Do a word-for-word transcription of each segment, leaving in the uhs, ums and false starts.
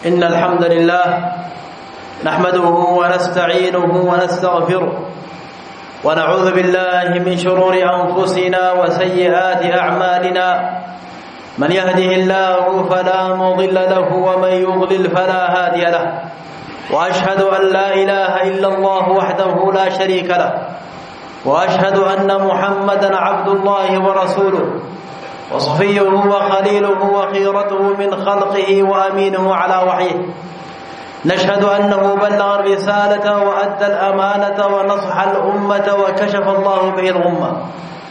إن الحمد لله نحمده ونستعينه ونستغفره ونعوذ بالله من شرور أنفسنا وسيئات أعمالنا. من يهده الله فلا مضل له ومن يضلل فلا هادي له، وأشهد أن لا إله إلا الله وحده لا شريك له، وأشهد أن محمدا عبد الله ورسوله وصفيه وخليله وخيرته من خلقه وأمينه على وحيه. نشهد أنه بلغ الرسالة وأدى الأمانة ونصح الأمة وكشف الله به الغمة،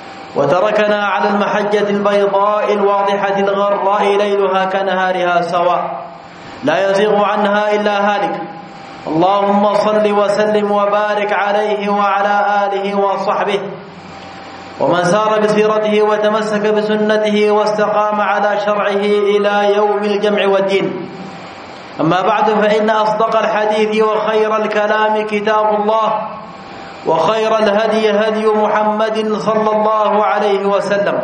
وتركنا على المحجة البيضاء الواضحة الغراء ليلها كنهارها سواء، لا يزيغ عنها إلا هالك. اللهم صل وسلم وبارك عليه وعلى آله وصحبه ومن سار بسيرته وتمسك بسنته واستقام على شرعه إلى يوم الجمع والدين. أما بعد، فإن أصدق الحديث وخير الكلام كتاب الله، وخير الهدي هدي محمد صلى الله عليه وسلم،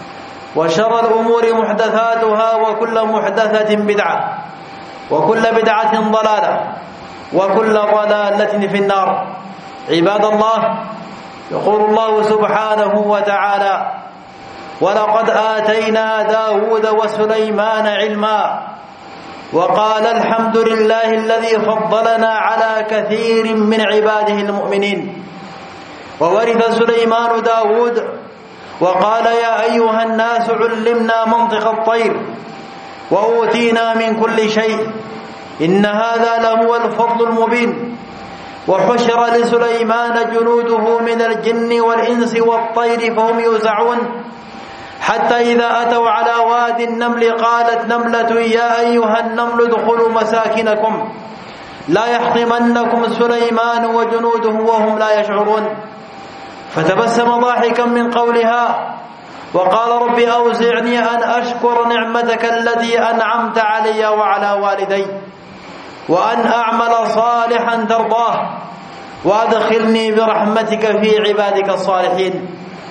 وشر الأمور محدثاتها، وكل محدثة بدعة، وكل بدعة ضلالة، وكل ضلالة في النار. عباد الله، يقول الله سبحانه وتعالى: ولقد آتينا داود وسليمان علما وقال الحمد لله الذي فضلنا على كثير من عباده المؤمنين. وورث سليمان داود وقال: يا أيها الناس علمنا منطق الطير وأوتينا من كل شيء إن هذا لهو الفضل المبين. وحشر لسليمان جنوده من الجن والإنس والطير فهم يوزعون، حتى إذا أتوا على وادي النمل قالت نملة يا أيها النمل ادخلوا مساكنكم لا يحطمنكم سليمان وجنوده وهم لا يشعرون. فتبسم ضاحكا من قولها وقال: رب أوزعني أن أشكر نعمتك التي أنعمت علي وعلى والدي وأن أعمل صالحا ترضاه وأدخلني برحمتك في عبادك الصالحين.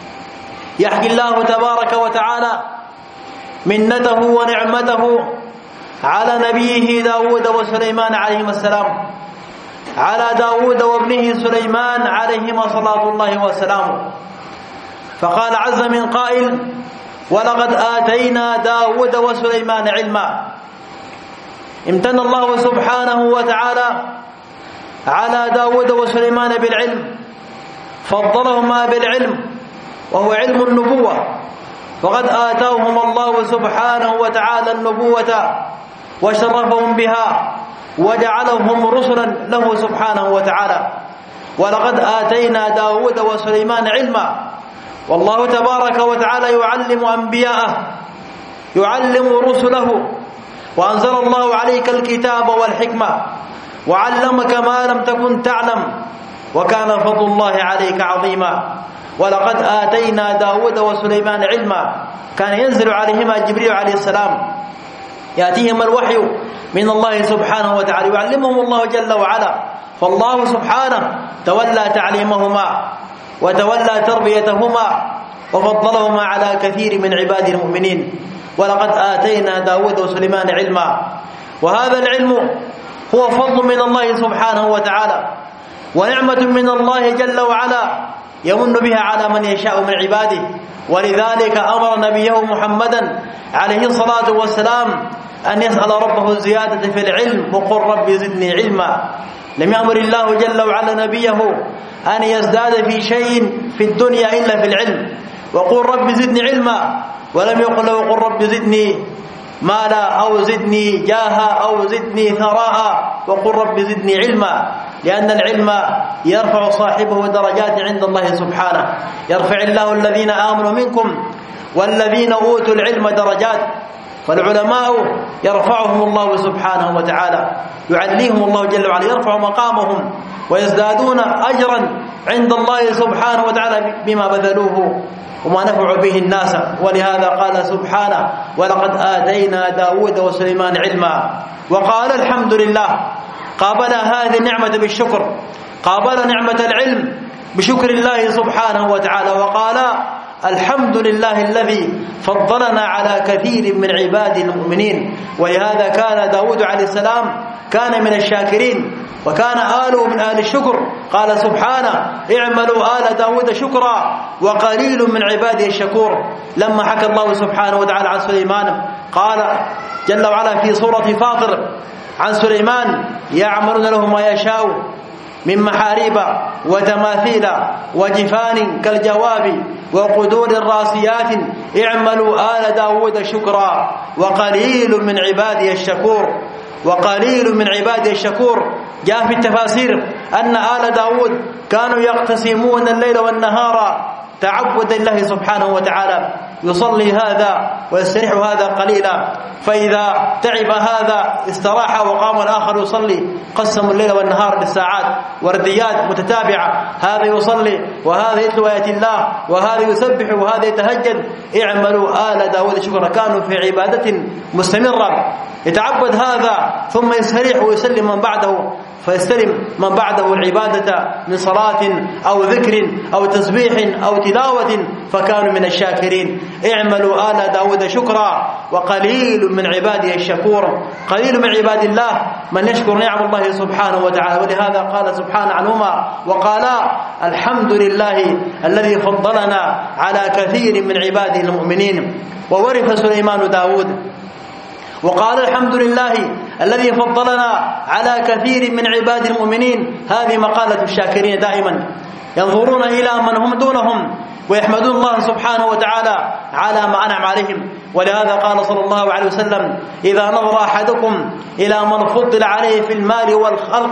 يحكي الله تبارك وتعالى منته ونعمته على نبيه داود وسليمان عليهما السلام، على داود وابنه سليمان عليهما صلاة الله وسلامه. فقال عز من قائل: ولقد آتينا داود وسليمان علما. امتن الله سبحانه وتعالى على داود وسليمان بالعلم، فضلهما بالعلم وهو علم النبوة، وقد آتاهم الله سبحانه وتعالى النبوة وشرفهم بها وجعلهم رسلا له سبحانه وتعالى. ولقد آتينا داود وسليمان علما. والله تبارك وتعالى يعلم أنبياءه، يعلم رسله، وأنزل الله عليك الكتاب والحكمة وعلمك ما لم تكن تعلم، وكان فضل الله عليك عظيما. ولقد آتينا داود وسليمان علما. كان ينزل عليهما جبريل عليه السلام، يأتيهم الوحي من الله سبحانه وتعالى، يعلمهم الله جل وعلا. فالله سبحانه تولى تعليمهما وتولى تربيتهما وفضلهما على كثير من عباد المؤمنين. ولقد آتينا داود وسليمان علما. وهذا العلم هو فضل من الله سبحانه وتعالى ونعمة من الله جل وعلا يمن بها على من يشاء من عباده. ولذلك أمر نبيه محمدا عليه الصلاة والسلام أن يسأل ربه الزيادة في العلم وقل رب زدني علما. لم يأمر الله جل وعلا نبيه أن يزداد في شيء في الدنيا إلا في العلم، وقل رب زدني علما، ولم يقل له قل رب زدني مالا أو زدني جاها أو زدني ثراء، وقل رب زدني علما. لأن العلم يرفع صاحبه درجات عند الله سبحانه. يرفع الله الذين آمنوا منكم والذين أوتوا العلم درجات. فالعلماء يرفعهم الله سبحانه وتعالى، يعليهم الله جل وعلا، يرفع مقامهم ويزدادون أجرا عند الله سبحانه وتعالى بما بذلوه وما نفع به الناس. ولهذا قال سبحانه: ولقد آتينا داود وسليمان علما. وقال الحمد لله. قابل هذه النعمة بالشكر، قابل نعمة العلم بشكر الله سبحانه وتعالى، وقال الحمد لله الذي فضلنا على كثير من عباده المؤمنين. ولهذا كان داود عليه السلام كان من الشاكرين وكان آله من آل الشكر. قال سبحانه اعملوا آل داود شكرا وقليل من عباده الشكور. لما حكى الله سبحانه وتعالى عن سليمان قال جل وعلا في سورة فاطر عن سليمان يعملون له ما يشاء من محاريب وتماثيل وجفان كالجواب وقدور راسيات اعملوا آل داود شكرا وقليل من عباده الشكور. وقليل من عباده الشكور. جاء في التفاسير أن آل داود كانوا يقتسمون الليل والنهار تعبدا لله سبحانه وتعالى، يصلي هذا ويستريح هذا قليلا، فإذا تعب هذا استراح وقام الآخر يصلي. قسموا الليل والنهار بالساعات ورديات متتابعة، هذا يصلي وهذا يتلو آيات الله وهذا يسبح وهذا يتهجد. اعملوا آل داود شكرا. كانوا في عبادة مستمرة، يتعبد هذا ثم يستريح ويسلم من بعده، فيستلم من بعده العبادة من صلاة أو ذكر أو تسبيح أو تلاوة، فكانوا من الشاكرين. اعملوا آل داود شكرا وقليل من عباده الشكور. قليل من عباد الله من يشكر نعم الله سبحانه وتعالى. ولهذا قال سبحانه عنهما وقالا الحمد لله الذي فضلنا على كثير من عباده المؤمنين. وورث سليمان داود وقال الحمد لله الذي فضلنا على كثير من عباد المؤمنين. هذه مقالة الشاكرين دائما، ينظرون إلى من هم دونهم ويحمدون الله سبحانه وتعالى على ما أنعم عليهم. ولهذا قال صلى الله عليه وسلم إذا نظر أحدكم إلى من فضل عليه في المال والخلق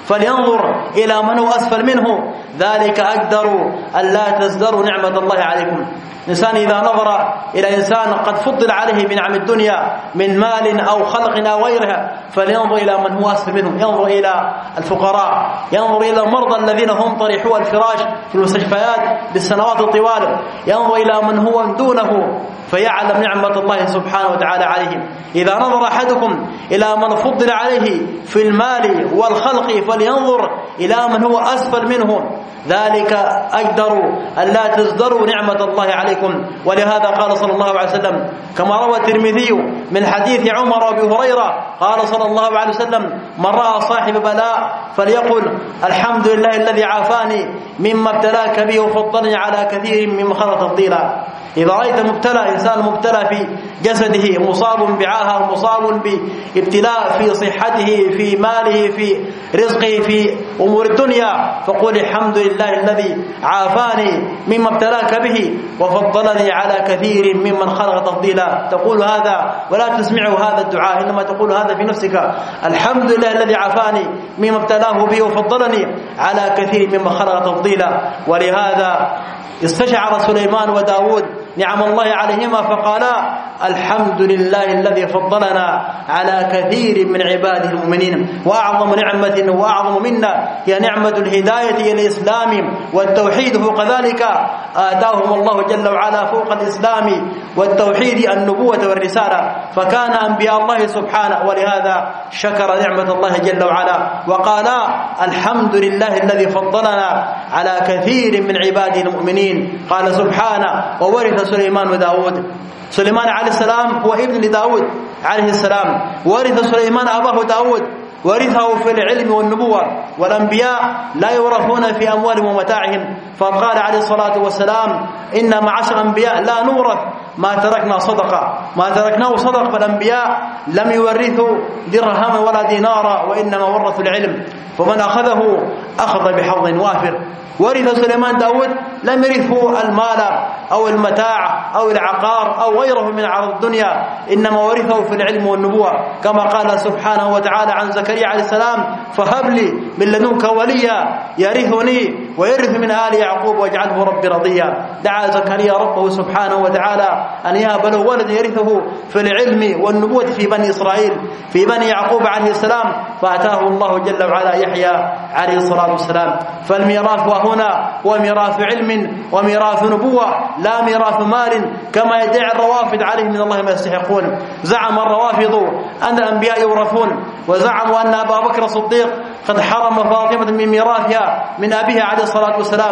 فلينظر إلى من هو أسفل منه، ذلك أقدر ألا تزدروا نعمة الله عليكم. الإنسان إذا نظر إلى إنسان قد فضل عليه بنعم الدنيا من مال أو خلق أو غيرها فلينظر إلى من هو أسفل منه، ينظر إلى الفقراء، ينظر إلى المرضى الذين هم طريحوا الفراش في المستشفيات بالسنوات الطوال، ينظر إلى من هو دونه فيعلم نعمة الله سبحانه وتعالى عليهم. إذا نظر أحدكم إلى من فضل عليه في المال والخلق فلينظر إلى من هو أسفل منه، ذلك أقدر ألا تزدروا نعمة الله عليكم. ولهذا قال صلى الله عليه وسلم كما روى الترمذي من حديث عمر وابي هريرة قال صلى الله عليه وسلم من رأى صاحب بلاء فليقل الحمد لله الذي عافاني مما ابتلاك به وفضلني على كثير مما خلق تفضيلا. إذا رأيت مبتلى إنسان مبتلى في جسده مصاب بعاهة مصاب بابتلاء في صحته في ماله في رزقه في أمور الدنيا فقل الحمد لله الذي عافاني مما ابتلاك به وفضلني على كثير ممن خلق تفضيلا. تقول هذا ولا تسمعوا هذا الدعاء، إنما تقول هذا في نفسك الحمد لله الذي عافاني مما ابتلاه به وفضلني على كثير ممن خلق تفضيلا. ولهذا استشعر سليمان وداود نعم الله عليهما فقالا الحمد لله الذي فضلنا على كثير من عباده المؤمنين. وأعظم نعمة وأعظم منا هي نعمة الهداية إلى الإسلام والتوحيد، فوق ذلك آتاهم الله جل وعلا فوق الإسلام والتوحيد النبوة والرسالة، فكان أنبياء الله سبحانه. ولهذا شكر نعمة الله جل وعلا وقالا الحمد لله الذي فضلنا على كثير من عباده المؤمنين. قال سبحانه وورث سليمان وداود. سليمان عليه السلام هو ابن لداود عليه السلام، ورث سليمان أباه داود، ورثه في العلم والنبوة. والأنبياء لا يورثون في أموالهم ومتاعهم، فقال عليه الصلاة والسلام إن معاشر الأنبياء لا نورث ما تركنا صدقة، ما تركناه صدق. فالأنبياء لم يورثوا درهما ولا دينارا وإنما ورثوا العلم، فمن أخذه أخذ بحظ وافر. ورث سليمان داود لم يرثه المال أو المتاع أو العقار أو غيره من عرض الدنيا، إنما ورثه في العلم والنبوة، كما قال سبحانه وتعالى عن زكريا عليه السلام فهب لي من لدنك وليا يرثني ويرث من آل يعقوب واجعله ربي رضيا. دعا زكريا ربه سبحانه وتعالى أن يهب له ولد يرثه في العلم والنبوة في بني إسرائيل في بني يعقوب عليه السلام، فأتاه الله جل وعلا يحيى عليه الصلاة والسلام. فالميراث هنا هو ميراث علم وميراث نبوة لا ميراث مال كما يدعي الروافض عليه من الله ما يستحقون. زعم الروافض أن الأنبياء يورثون، وزعموا أن أبا بكر الصديق قد حرم فاطمة من ميراثها من أبيها عليه الصلاة والسلام.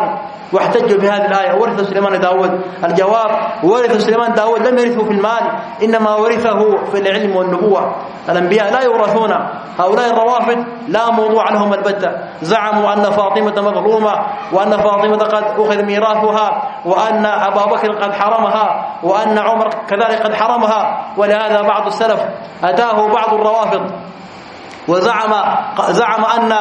واحتجوا بهذه الآية ورث سليمان داود. الجواب: ورث سليمان داود لم يرثه في المال، إنما ورثه في العلم والنبوة. الأنبياء لا يورثون. هؤلاء الروافد لا موضوع لهم البتة. زعموا أن فاطمة مظلومة، وأن فاطمة قد أخذ ميراثها، وأن أبا بكر قد حرمها، وأن عمر كذلك قد حرمها. ولهذا بعض السلف أتاه بعض الروافض وزعم زعم أن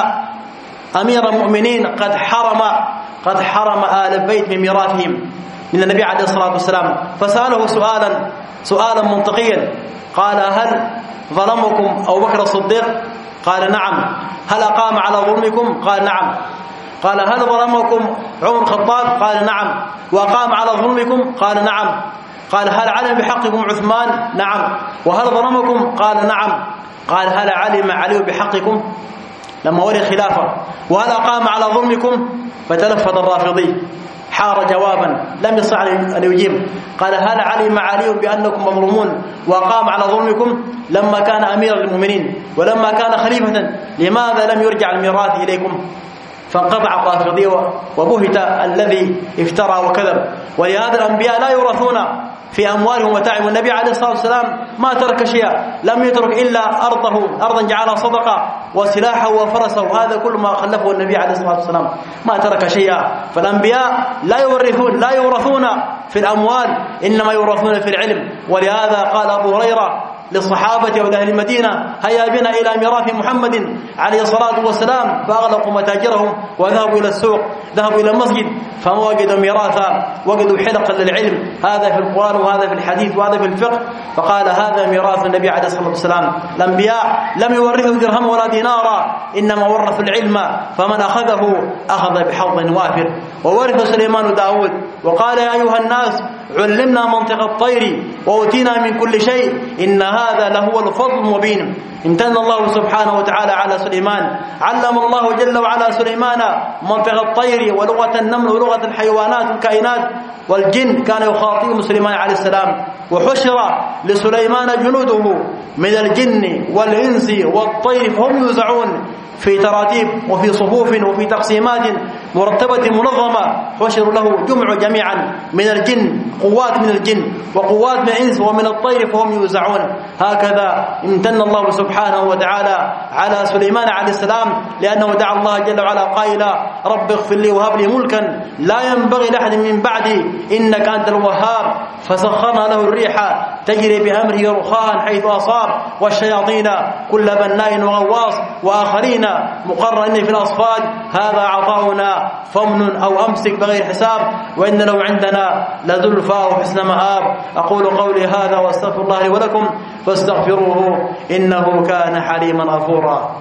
أمير المؤمنين قد حرم قد حرم آل البيت من ميراثهم من النبي عليه الصلاة والسلام، فسأله سؤالا سؤالا منطقيا، قال: هل ظلمكم أبو بكر الصديق؟ قال: نعم. هل أقام على ظلمكم؟ قال: نعم. قال: هل ظلمكم عمر الخطاب؟ قال: نعم. وأقام على ظلمكم؟ قال: نعم. قال: هل علم بحقكم عثمان؟ نعم. وهل ظلمكم؟ قال: نعم. قال: هل علم علي بحقكم لما ولي الخلافة؟ وهل أقام على ظلمكم؟ فتلفظ الرافضي، حار جوابا لم يستطع أن يجيب. قال: هل علم علي بأنكم مظلومون وأقام على ظلمكم لما كان أمير المؤمنين ولما كان خليفة؟ لماذا لم يرجع الميراث إليكم؟ فانقطع الرافضي وبهت الذي افترى وكذب. ولهذا الأنبياء لا يورثون في أموالهم وتعب. النبي عليه الصلاة والسلام ما ترك شيئا، لم يترك إلا أرضه أرضا جعلها صدقة، وسلاحه وفرسه، هذا كل ما خلفه النبي عليه الصلاة والسلام، ما ترك شيئا. فالأنبياء لا يورثون لا يورثون في الأموال، إنما يورثون في العلم. ولهذا قال أبو هريرة للصحابة وأهل المدينة: هيا بنا إلى ميراث محمد عليه الصلاة والسلام. فأغلقوا متاجرهم وذهبوا إلى السوق، ذهبوا إلى المسجد، فما وجدوا ميراثا، وجدوا حلقا للعلم، هذا في القرآن وهذا في الحديث وهذا في الفقه. فقال: هذا ميراث النبي عليه الصلاة والسلام. الأنبياء لم يورثوا درهم ولا دينارا، إنما ورثوا العلم، فمن أخذه أخذ بحظ وافر. وورث سليمان داود وقال: يا أيها الناس علمنا منطق الطير وأوتينا من كل شيء، إن هذا لهو الفضل المبين. امتن الله سبحانه وتعالى على سليمان، علم الله جل وعلا سليمان منطق الطير ولغة النمل ولغة الحيوانات والكائنات والجن، كان يخاطب سليمان عليه السلام. وحشر لسليمان جنوده من الجن والإنس والطير، فهم يوزعون في تراتيب وفي صفوف وفي تقسيمات مرتبة منظمة. حشر له جمع جميعا من الجن، قوات من الجن وقوات من الإنس ومن الطير، فهم يوزعون. هكذا امتن الله سبحانه وتعالى على سليمان عليه السلام، لأنه دعا الله جل وعلا قائلا: رب اغفر لي وهب لي ملكا لا ينبغي لأحد من بعدي إنك أنت الوهاب. فسخرنا له الريح تجري بأمره رخاء حيث أصاب، والشياطين كل بناء وغواص، وآخرين مقرنين في الأصفاد. هذا عطاؤنا فمن أو أمسك بغير حساب، وإن له عندنا لزلفى وحسن مآب. أقول قولي هذا واستغفر الله لي ولكم فاستغفروه إنه كان حليما غفورا.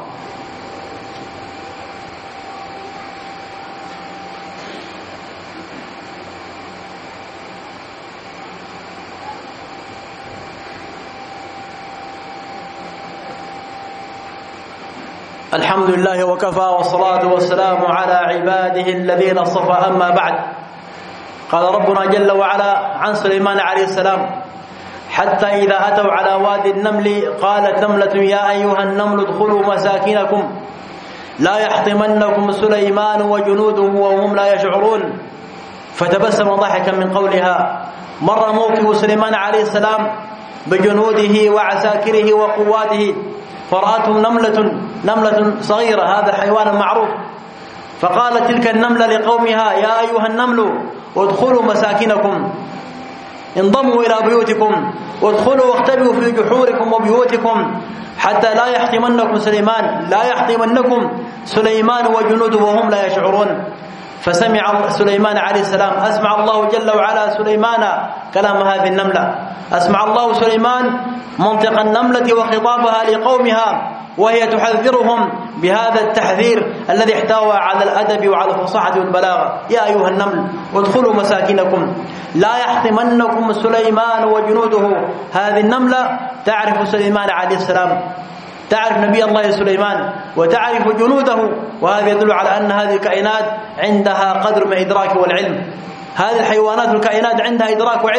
الحمد لله وكفى، والصلاة والسلام على عباده الذين اصطفى. أما بعد، قال ربنا جل وعلا عن سليمان عليه السلام: حتى إذا أتوا على وادي النمل قالت نملة يا أيها النمل ادخلوا مساكنكم لا يحطمنكم سليمان وجنوده وهم لا يشعرون. فتبسم ضاحكا من قولها. مر موكب سليمان عليه السلام بجنوده وعساكره وقواته، فرأتهم نملة نملة صغيرة، هذا حيوان معروف. فقالت تلك النملة لقومها: يا أيها النمل ادخلوا مساكنكم، انضموا إلى بيوتكم، وادخلوا واختبئوا في جحوركم وبيوتكم حتى لا يحطمنكم سليمان لا يحطمنكم سليمان وجنوده وهم لا يشعرون. فسمع سليمان عليه السلام، أسمع الله جل وعلا سليمان كلام هذه النملة، أسمع الله سليمان منطق النملة وخطابها لقومها، وهي تحذرهم بهذا التحذير الذي احتوى على الأدب وعلى الفصاحة والبلاغة. يا أيها النمل ادخلوا مساكنكم لا يحطمنكم سليمان وجنوده. هذه النملة تعرف سليمان عليه السلام، تعرف نبي الله سليمان وتعرف جنوده، وهذا يدل على أن هذه الكائنات عندها قدر من الإدراك والعلم. هذه الحيوانات والكائنات عندها إدراك وعلم،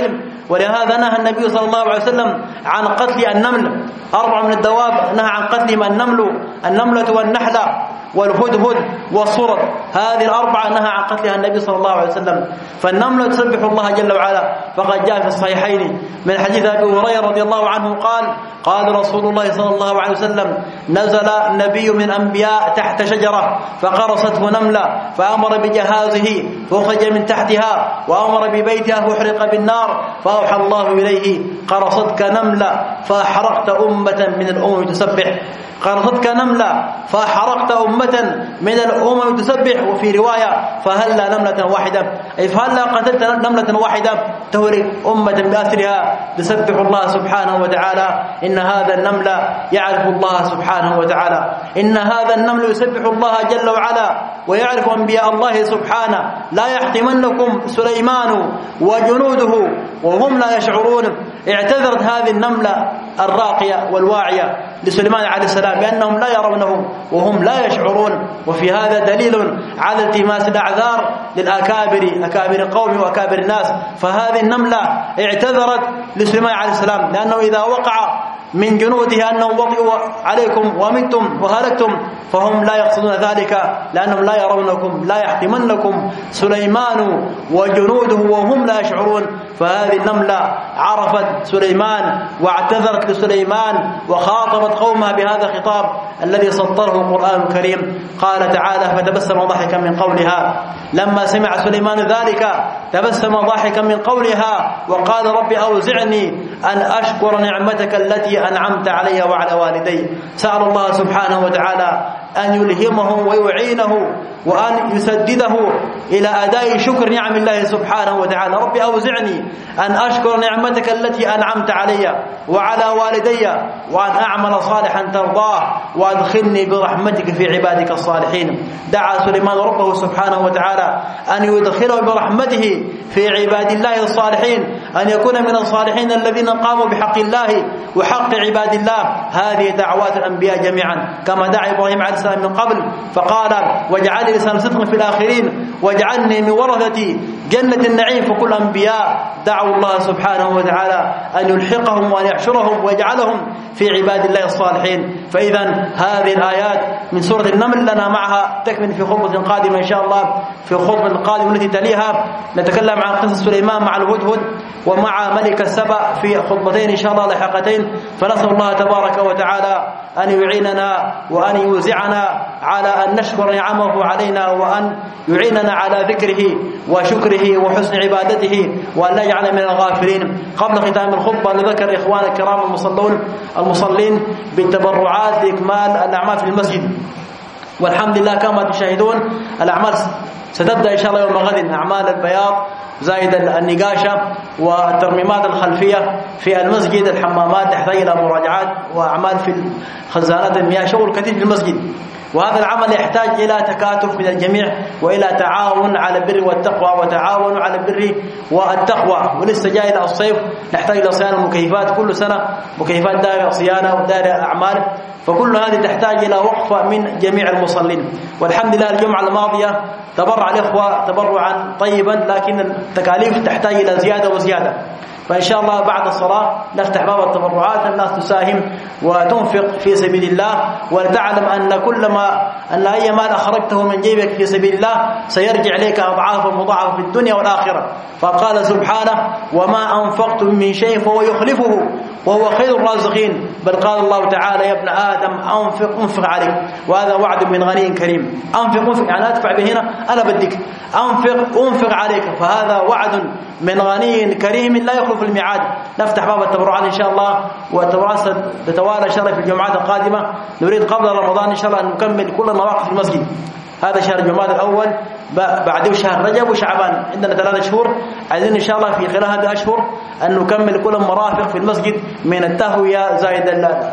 ولهذا نهى النبي صلى الله عليه وسلم عن قتل النمل. أربع من الدواب نهى عن قتلهم: النمل النملة والنحلة والهدهد والصرد. هذه الأربعة نهى عن قتلها النبي صلى الله عليه وسلم. فالنملة تسبح الله جل وعلا، فقد جاء في الصحيحين من حديث أبي هريرة رضي الله عنه قال: قال رسول الله صلى الله عليه وسلم: نزل نبي من الأنبياء تحت شجرة فقرصته نملة فأمر بجهازه فأخرج من تحتها وأمر ببيتها فأحرق بالنار، فأوحى الله إليه: قرصتك نملة فأحرقت أمة من الأمم تسبح. قرصتك نملة فأحرقت أمة من الأمم تسبح. وفي رواية: فهلا نملة واحدة، أي فهلا قتلت نملة واحدة تهرق أمة بأسرها تسبح الله سبحانه وتعالى. إن هذا النمل يعرف الله سبحانه وتعالى، إن هذا النمل يسبح الله جل وعلا ويعرف أنبياء الله سبحانه. لا يحطمنكم سليمان وجنوده وهم لا يشعرون. اعتذرت هذه النملة الراقية والواعية لسليمان عليه السلام بأنهم لا يرونه وهم لا يشعرون. وفي هذا دليل على التماس الأعذار للأكابر، أكابر القوم وأكابر الناس. فهذه النملة اعتذرت لسليمان عليه السلام، لأنه إذا وقع من جنوده أنهم وطئوا عليكم ومتم وهلكتم فهم لا يقصدون ذلك، لأنهم لا يرونكم. لا يحطمنكم سليمان وجنوده وهم لا يشعرون. فهذه النملة عرفت سليمان واعتذرت لسليمان وخاطبت قومها بهذا الخطاب الذي سطره القرآن الكريم. قال تعالى: فتبسم ضاحكا من قولها. لما سمع سليمان ذلك تبسم ضاحكا من قولها وقال: رب أوزعني أن أشكر نعمتك التي أنعمت علي وعلى والدي. سأل الله سبحانه وتعالى أن يلهمه ويعينه وأن يسدده إلى أداء شكر نعم الله سبحانه وتعالى. رب أوزعني أن أشكر نعمتك التي أنعمت علي وعلى والدي وأن أعمل صالحا ترضاه وأدخلني برحمتك في عبادك الصالحين. دعا سليمان ربه سبحانه وتعالى أن يدخله برحمته في عباد الله الصالحين، أن يكون من الصالحين الذين قاموا بحق الله وحق عباد الله. هذه دعوات الأنبياء جميعا، كما دعا إبراهيم عليه السلام من قبل فقال: واجعل لي لسان صدق في الآخرين واجعلني من ورثة جنة النعيم. فكل الأنبياء دعوا الله سبحانه وتعالى أن يلحقهم وأن يحشرهم ويجعلهم في عباد الله الصالحين. فإذا هذه الآيات من سورة النمل لنا معها تكمل في خطبة قادمة إن شاء الله. في الخطبة القادمة التي تليها نتكلم عن قصة سليمان مع الهدهد ومع ملك السبأ في خطبتين إن شاء الله لاحقتين. فنسأل الله تبارك وتعالى أن يعيننا وأن يوزعنا على أن نشكر نعمه علينا وأن يعيننا على ذكره وشكره وحسن عبادته وأن لا يجعل من الغافلين. قبل ختام الخطبة نذكر إخوان الكرام المصلون المصلين بالتبرعات لإكمال الأعمال في المسجد. والحمد لله كما تشاهدون الأعمال ستبدأ إن شاء الله يوم غد، أعمال البياض زائد النقاشة والترميمات الخلفية في المسجد. الحمامات تحتاج إلى مراجعات وأعمال في خزانات المياه، شغل كثير في المسجد. وهذا العمل يحتاج إلى تكاتف من الجميع وإلى تعاون على البر والتقوى وتعاون على البر والتقوى. ولسه جاء إلى الصيف نحتاج إلى صيانة المكيفات، كل سنة مكيفات دائرة صيانة ودائرة أعمال، فكل هذه تحتاج إلى وقفة من جميع المصلين. والحمد لله الجمعة الماضية تبرع الإخوة تبرعا طيبا، لكن التكاليف تحتاج إلى زيادة وزيادة. فإن شاء الله بعد الصلاة نفتح باب التبرعات، الناس تساهم وتنفق في سبيل الله، ولتعلم أن كل ما أن أي مال أخرجته من جيبك في سبيل الله سيرجع إليك أضعافا مضاعفة في الدنيا والآخرة. فقال سبحانه: وما أنفقتم من شيء فهو يخلفه وهو خير الرازقين. بل قال الله تعالى: يا ابن آدم أنفق أنفق عليك. وهذا وعد من غني كريم. أنفق أنفق يعني أدفع به هنا أنا بدك، أنفق أنفق عليك. فهذا وعد من غني كريم لا يخلف الميعاد. نفتح باب التبرعات إن شاء الله، والتبرعات تتوالى إن شاء الله في الجمعات القادمة. نريد قبل رمضان إن شاء الله أن نكمل كل المواقف في المسجد. هذا شهر الجماد الأول، بعده شهر رجب وشعبان، عندنا ثلاثة شهور. عايزين إن شاء الله في خلال هذه الأشهر أن نكمل كل المرافق في المسجد من التهوية زائد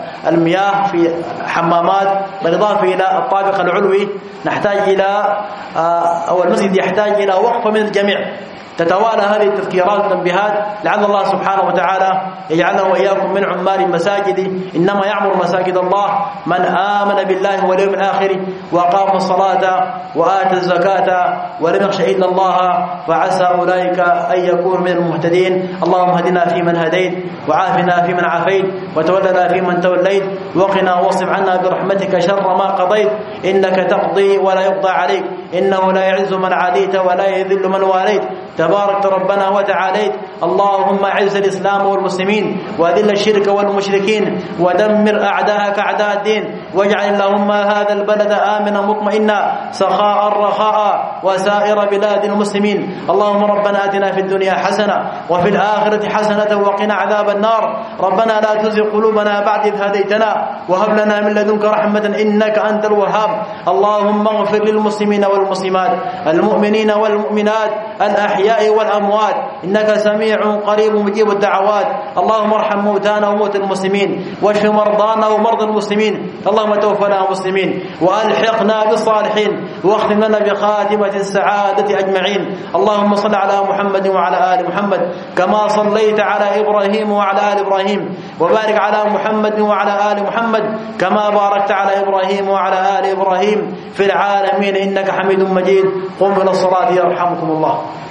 المياه في حمامات، بالإضافة إلى الطابق العلوي. نحتاج إلى أو المسجد يحتاج إلى وقفة من الجميع. تتوالى هذه التذكيرات والتنبيهات لعل الله سبحانه وتعالى يجعلنا وإياكم من عمال المساجد. إنما يعمر مساجد الله من آمن بالله واليوم الآخر وأقام الصلاة وآتى الزكاة ولم يخش إلا الله فعسى أولئك أن يكونوا من المهتدين. اللهم اهدنا فيمن هديت وعافنا فيمن عافيت وتولنا فيمن توليت وقنا واصرف عنا برحمتك شر ما قضيت إنك تقضي ولا يقضى عليك إنه لا يعز من عاديت ولا يذل من واليت تبارك ربنا وتعاليت. اللهم اعز الإسلام والمسلمين وأذل الشرك والمشركين ودمر أعداءك أعداء الدين واجعل اللهم هذا البلد آمنا مطمئنا سخاء رخاء وسائر بلاد المسلمين. اللهم ربنا آتنا في الدنيا حسنة وفي الآخرة حسنة وقنا عذاب النار. ربنا لا تزغ قلوبنا بعد إذ هديتنا وهب لنا من لدنك رحمة إنك أنت الوهاب. اللهم اغفر للمسلمين والمسلمات المؤمنين والمؤمنات الأحياء والأموات إنك سميع قريب مجيب الدعوات. اللهم ارحم موتانا وموتى المسلمين واشف مرضانا ومرضى المسلمين. اللهم توفنا مسلمين وألحقنا بالصالحين واختم لنا بخاتمة السعادة أجمعين. اللهم صل على محمد وعلى آل محمد كما صليت على إبراهيم وعلى آل إبراهيم وبارك على محمد وعلى آل محمد كما باركت على إبراهيم وعلى آل إبراهيم في العالمين إنك حميد مجيد. قم إلى الصلاة يرحمكم الله.